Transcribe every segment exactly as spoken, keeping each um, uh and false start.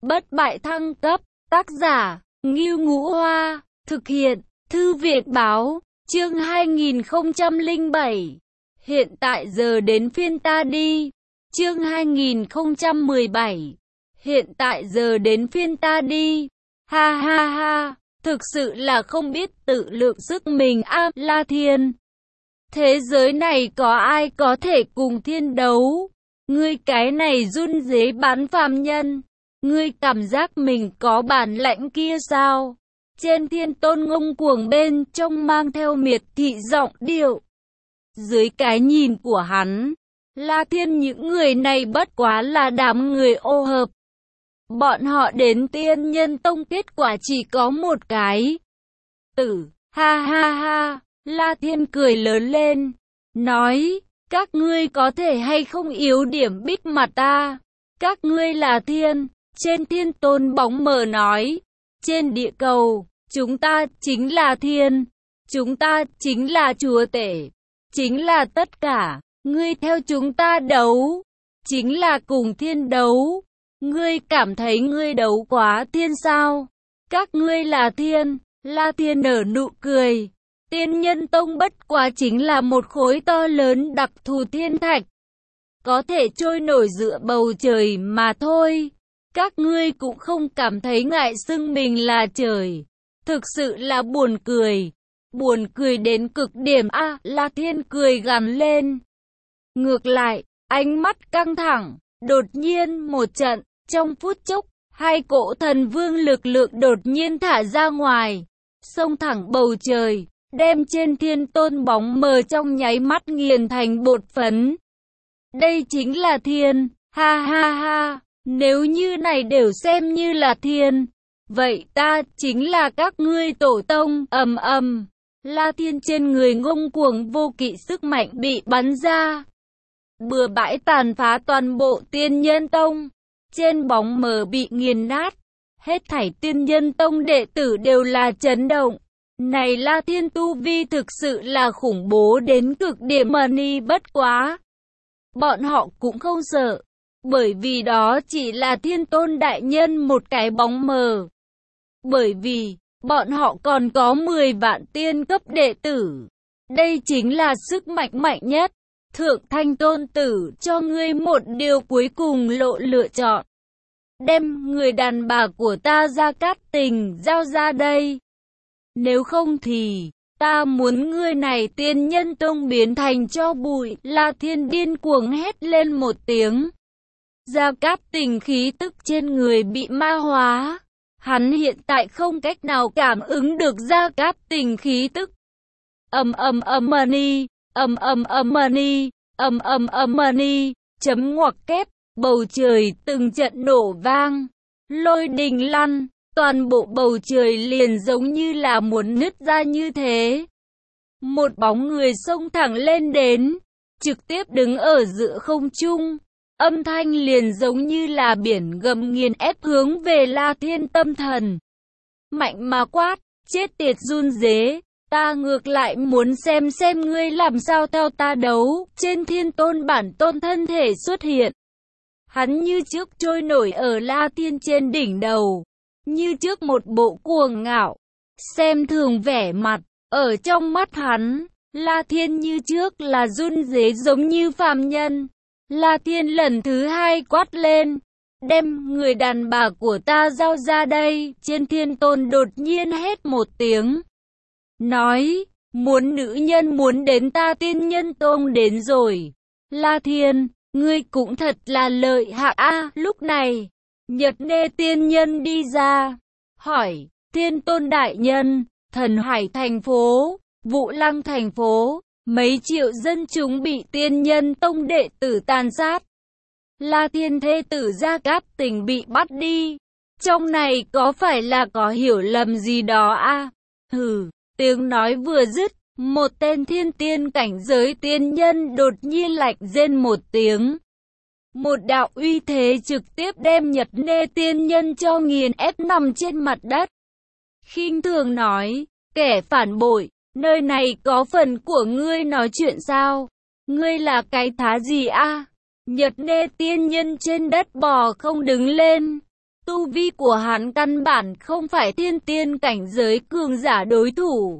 bất bại thăng cấp, tác giả, Ngưu Ngũ Hoa, thực hiện, Thư viện Báo, chương hai nghìn không trăm lẻ bảy. Hiện tại giờ đến phiên ta đi, chương hai nghìn không trăm mười bảy. Hiện tại giờ đến phiên ta đi, ha ha ha, thực sự là không biết tự lượng sức mình a, La Thiên. Thế giới này có ai có thể cùng thiên đấu? Ngươi cái này run rế bán phàm nhân, ngươi cảm giác mình có bản lãnh kia sao? Trên Thiên Tôn ngông cuồng bên trong mang theo miệt thị giọng điệu. Dưới cái nhìn của hắn, La Thiên những người này bất quá là đám người ô hợp. Bọn họ đến Tiên Nhân Tông kết quả chỉ có một cái. Tử, ha ha ha, La Thiên cười lớn lên, nói, các ngươi có thể hay không yếu điểm bích mặt ta? Các ngươi là thiên, trên Thiên Tôn bóng mờ nói, trên địa cầu, chúng ta chính là thiên, chúng ta chính là chúa tể, chính là tất cả, ngươi theo chúng ta đấu, chính là cùng thiên đấu. Ngươi cảm thấy ngươi đấu quá thiên sao? Các ngươi là thiên, La Thiên nở nụ cười. Tiên Nhân Tông bất quá chính là một khối to lớn đặc thù thiên thạch, có thể trôi nổi giữa bầu trời mà thôi. Các ngươi cũng không cảm thấy ngại xưng mình là trời. Thực sự là buồn cười. Buồn cười đến cực điểm a, à, La Thiên cười gằn lên. Ngược lại, ánh mắt căng thẳng, đột nhiên một trận, trong phút chốc, hai cỗ thần vương lực lượng đột nhiên thả ra ngoài, xông thẳng bầu trời, đem trên Thiên Tôn bóng mờ trong nháy mắt nghiền thành bột phấn. Đây chính là thiên, ha ha ha, nếu như này đều xem như là thiên, vậy ta chính là các ngươi tổ tông, ầm ầm. La Thiên trên người ngông cuồng vô kỵ sức mạnh bị bắn ra, bừa bãi tàn phá toàn bộ Tiên Nhân Tông. Trên bóng mờ bị nghiền nát, hết thảy Tiên Nhân Tông đệ tử đều là chấn động. Này La Thiên tu vi thực sự là khủng bố đến cực điểm mà ni bất quá. Bọn họ cũng không sợ, bởi vì đó chỉ là Thiên Tôn đại nhân một cái bóng mờ. Bởi vì, bọn họ còn có mười vạn tiên cấp đệ tử. Đây chính là sức mạnh mạnh nhất. Thượng Thanh Tôn tử cho ngươi một điều cuối cùng lộ lựa chọn. Đem người đàn bà của ta Gia Cát Tình giao ra đây. Nếu không thì, ta muốn ngươi này Tiên Nhân Tông biến thành tro bụi. La Thiên điên cuồng hét lên một tiếng. Gia Cát Tình khí tức trên người bị ma hóa. Hắn hiện tại không cách nào cảm ứng được Gia Cát Tình khí tức. Ầm ầm ầm money. Ầm ầm ầm money, ầm ầm ầm money, chấm ngoặc kép, bầu trời từng trận nổ vang, lôi đình lăn, toàn bộ bầu trời liền giống như là muốn nứt ra như thế. Một bóng người xông thẳng lên đến, trực tiếp đứng ở giữa không trung, âm thanh liền giống như là biển gầm nghiền ép hướng về La Thiên tâm thần. Mạnh mà quát, chết tiệt run rế. Ta ngược lại muốn xem xem ngươi làm sao theo ta đấu. Trên Thiên Tôn bản tôn thân thể xuất hiện. Hắn như trước trôi nổi ở La Thiên trên đỉnh đầu. Như trước một bộ cuồng ngạo. Xem thường vẻ mặt. Ở trong mắt hắn, La Thiên như trước là run rế giống như phàm nhân. La Thiên lần thứ hai quát lên. Đem người đàn bà của ta giao ra đây. Trên Thiên Tôn đột nhiên hét một tiếng. Nói, muốn nữ nhân muốn đến ta Tiên Nhân Tông đến rồi. La Thiên, ngươi cũng thật là lợi hại a. À, lúc này, Nhật Nê Tiên Nhân đi ra, hỏi, Thiên Tôn đại nhân, Thần Hải thành phố, Vũ Lăng thành phố, mấy triệu dân chúng bị Tiên Nhân Tông đệ tử tàn sát. La Thiên thê tử Gia Cát Tình bị bắt đi. Trong này có phải là có hiểu lầm gì đó a? À? Hừ. Tiếng nói vừa dứt, một tên thiên tiên cảnh giới tiên nhân đột nhiên lạnh rên một tiếng. Một đạo uy thế trực tiếp đem Nhật Nê tiên nhân cho nghiền ép nằm trên mặt đất. Khinh thường nói, kẻ phản bội, nơi này có phần của ngươi nói chuyện sao? Ngươi là cái thá gì a? À? Nhật Nê tiên nhân trên đất bò không đứng lên. Tu vi của hắn căn bản không phải thiên tiên cảnh giới cường giả đối thủ.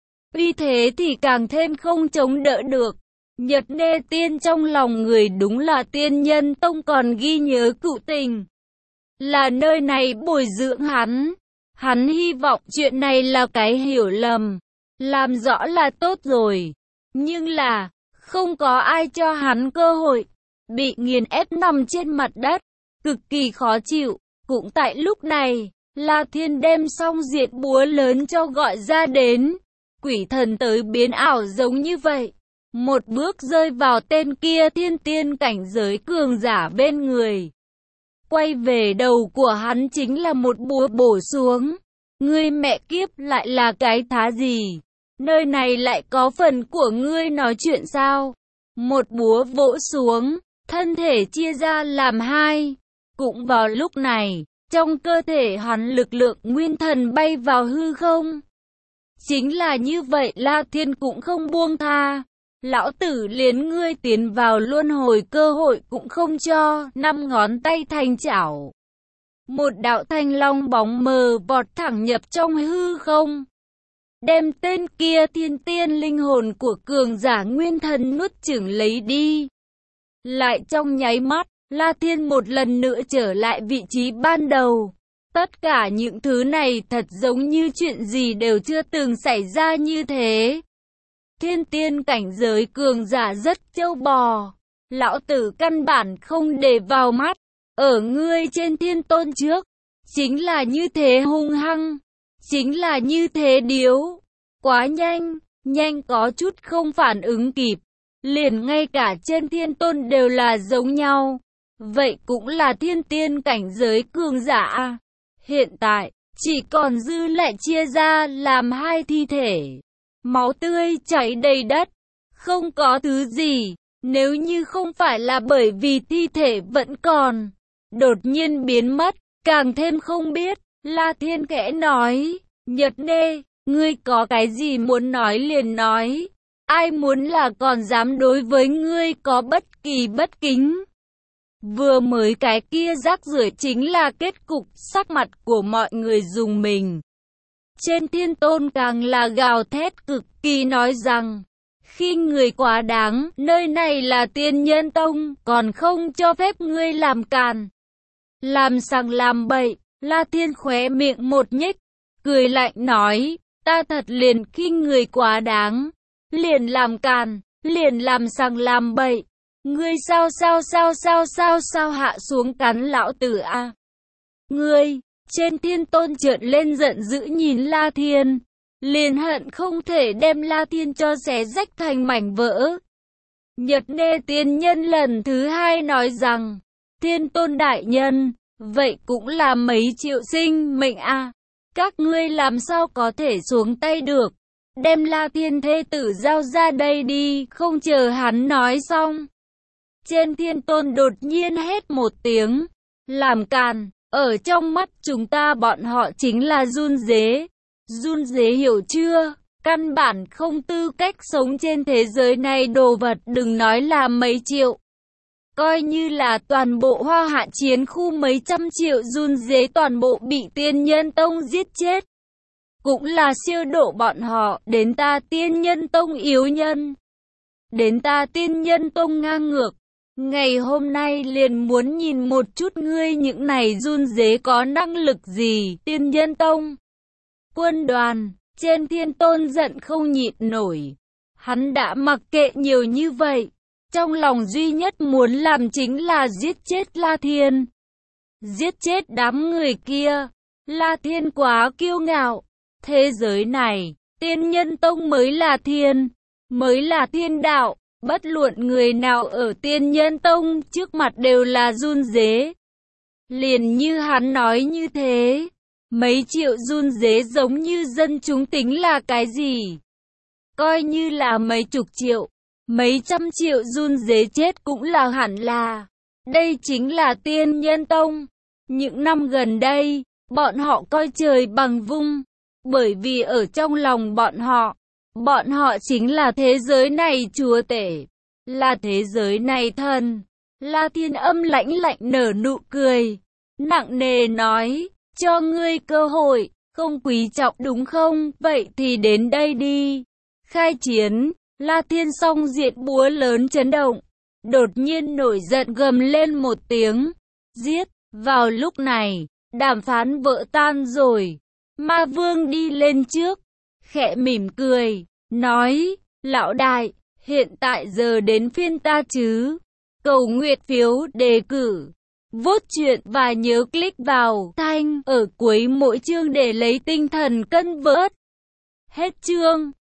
Vì thế thì càng thêm không chống đỡ được. Nhật Nê Tiên trong lòng người đúng là Tiên Nhân Tông còn ghi nhớ cựu tình. Là nơi này bồi dưỡng hắn. Hắn hy vọng chuyện này là cái hiểu lầm. Làm rõ là tốt rồi. Nhưng là, không có ai cho hắn cơ hội. Bị nghiền ép nằm trên mặt đất. Cực kỳ khó chịu. Cũng tại lúc này, La Thiên đem xong diệt búa lớn cho gọi ra đến. Quỷ thần tới biến ảo giống như vậy. Một bước rơi vào tên kia thiên tiên cảnh giới cường giả bên người. Quay về đầu của hắn chính là một búa bổ xuống. Ngươi mẹ kiếp lại là cái thá gì? Nơi này lại có phần của ngươi nói chuyện sao? Một búa vỗ xuống, thân thể chia ra làm hai. Cũng vào lúc này, trong cơ thể hắn lực lượng nguyên thần bay vào hư không. Chính là như vậy La Thiên cũng không buông tha. Lão tử liền ngươi tiến vào luân hồi cơ hội cũng không cho, năm ngón tay thành chảo. Một đạo thanh long bóng mờ vọt thẳng nhập trong hư không. Đem tên kia thiên tiên linh hồn của cường giả nguyên thần nuốt chửng lấy đi. Lại trong nháy mắt, La Thiên một lần nữa trở lại vị trí ban đầu. Tất cả những thứ này thật giống như chuyện gì đều chưa từng xảy ra như thế. Thiên tiên cảnh giới cường giả rất trâu bò. Lão tử căn bản không để vào mắt. Ở ngươi trên thiên tôn trước. Chính là như thế hung hăng. Chính là như thế điếu. Quá nhanh. Nhanh có chút không phản ứng kịp. Liền ngay cả trên thiên tôn đều là giống nhau. Vậy cũng là thiên tiên cảnh giới cường giả. Hiện tại, chỉ còn dư lại chia ra làm hai thi thể. Máu tươi chảy đầy đất. Không có thứ gì. Nếu như không phải là bởi vì thi thể vẫn còn. Đột nhiên biến mất. Càng thêm không biết. La Thiên khẽ nói. Nhật Nê, ngươi có cái gì muốn nói liền nói. Ai muốn là còn dám đối với ngươi có bất kỳ bất kính. Vừa mới cái kia rác rưởi chính là kết cục. Sắc mặt của mọi người dùng mình. Trên thiên tôn càng là gào thét cực kỳ nói rằng. Khi người quá đáng, nơi này là Tiên Nhân Tông, còn không cho phép ngươi làm càn. Làm sằng làm bậy, La Thiên khóe miệng một nhếch, cười lạnh nói, ta thật liền khi người quá đáng, liền làm càn, liền làm sằng làm bậy. Ngươi sao sao sao sao sao sao hạ xuống cắn lão tử a à? Ngươi, trên thiên tôn trợn lên giận dữ nhìn La Thiên. Liền hận không thể đem La Thiên cho xé rách thành mảnh vỡ. Nhật Nê Tiên Nhân lần thứ hai nói rằng, Thiên Tôn Đại Nhân, vậy cũng là mấy triệu sinh mệnh a à. Các ngươi làm sao có thể xuống tay được. Đem La Thiên thê tử giao ra đây đi, không chờ hắn nói xong. Trên thiên tôn đột nhiên hét một tiếng, làm càn, ở trong mắt chúng ta bọn họ chính là run rế. Run rế hiểu chưa? Căn bản không tư cách sống trên thế giới này đồ vật đừng nói là mấy triệu. Coi như là toàn bộ Hoa Hạ chiến khu mấy trăm triệu run rế toàn bộ bị Tiên Nhân Tông giết chết. Cũng là siêu độ bọn họ, đến ta Tiên Nhân Tông yếu nhân. Đến ta Tiên Nhân Tông ngang ngược. Ngày hôm nay liền muốn nhìn một chút ngươi những này run rế có năng lực gì, Tiên Nhân Tông. Quân đoàn, trên thiên tôn giận không nhịn nổi. Hắn đã mặc kệ nhiều như vậy. Trong lòng duy nhất muốn làm chính là giết chết La Thiên. Giết chết đám người kia. La Thiên quá kiêu ngạo. Thế giới này, Tiên Nhân Tông mới là thiên. Mới là thiên đạo. Bất luận người nào ở Tiên Nhân Tông trước mặt đều là run rế. Liền như hắn nói như thế. Mấy triệu run rế giống như dân chúng tính là cái gì? Coi như là mấy chục triệu, mấy trăm triệu run rế chết cũng là hẳn là. Đây chính là Tiên Nhân Tông. Những năm gần đây, bọn họ coi trời bằng vung. Bởi vì ở trong lòng bọn họ, bọn họ chính là thế giới này chúa tể. Là thế giới này thần. La Thiên âm lãnh lạnh nở nụ cười. nặng nề nói, cho ngươi cơ hội, không quý trọng đúng không, vậy thì đến đây đi. Khai chiến, La Thiên song diệt búa lớn chấn động, đột nhiên nổi giận gầm lên một tiếng, giết. Vào lúc này, đàm phán vỡ tan rồi, Ma Vương đi lên trước, khẽ mỉm cười, nói, lão đại, hiện tại giờ đến phiên ta chứ. Cầu nguyện phiếu đề cử, vote chuyện và nhớ click vào thanh ở cuối mỗi chương để lấy tinh thần cân vớt. Hết chương.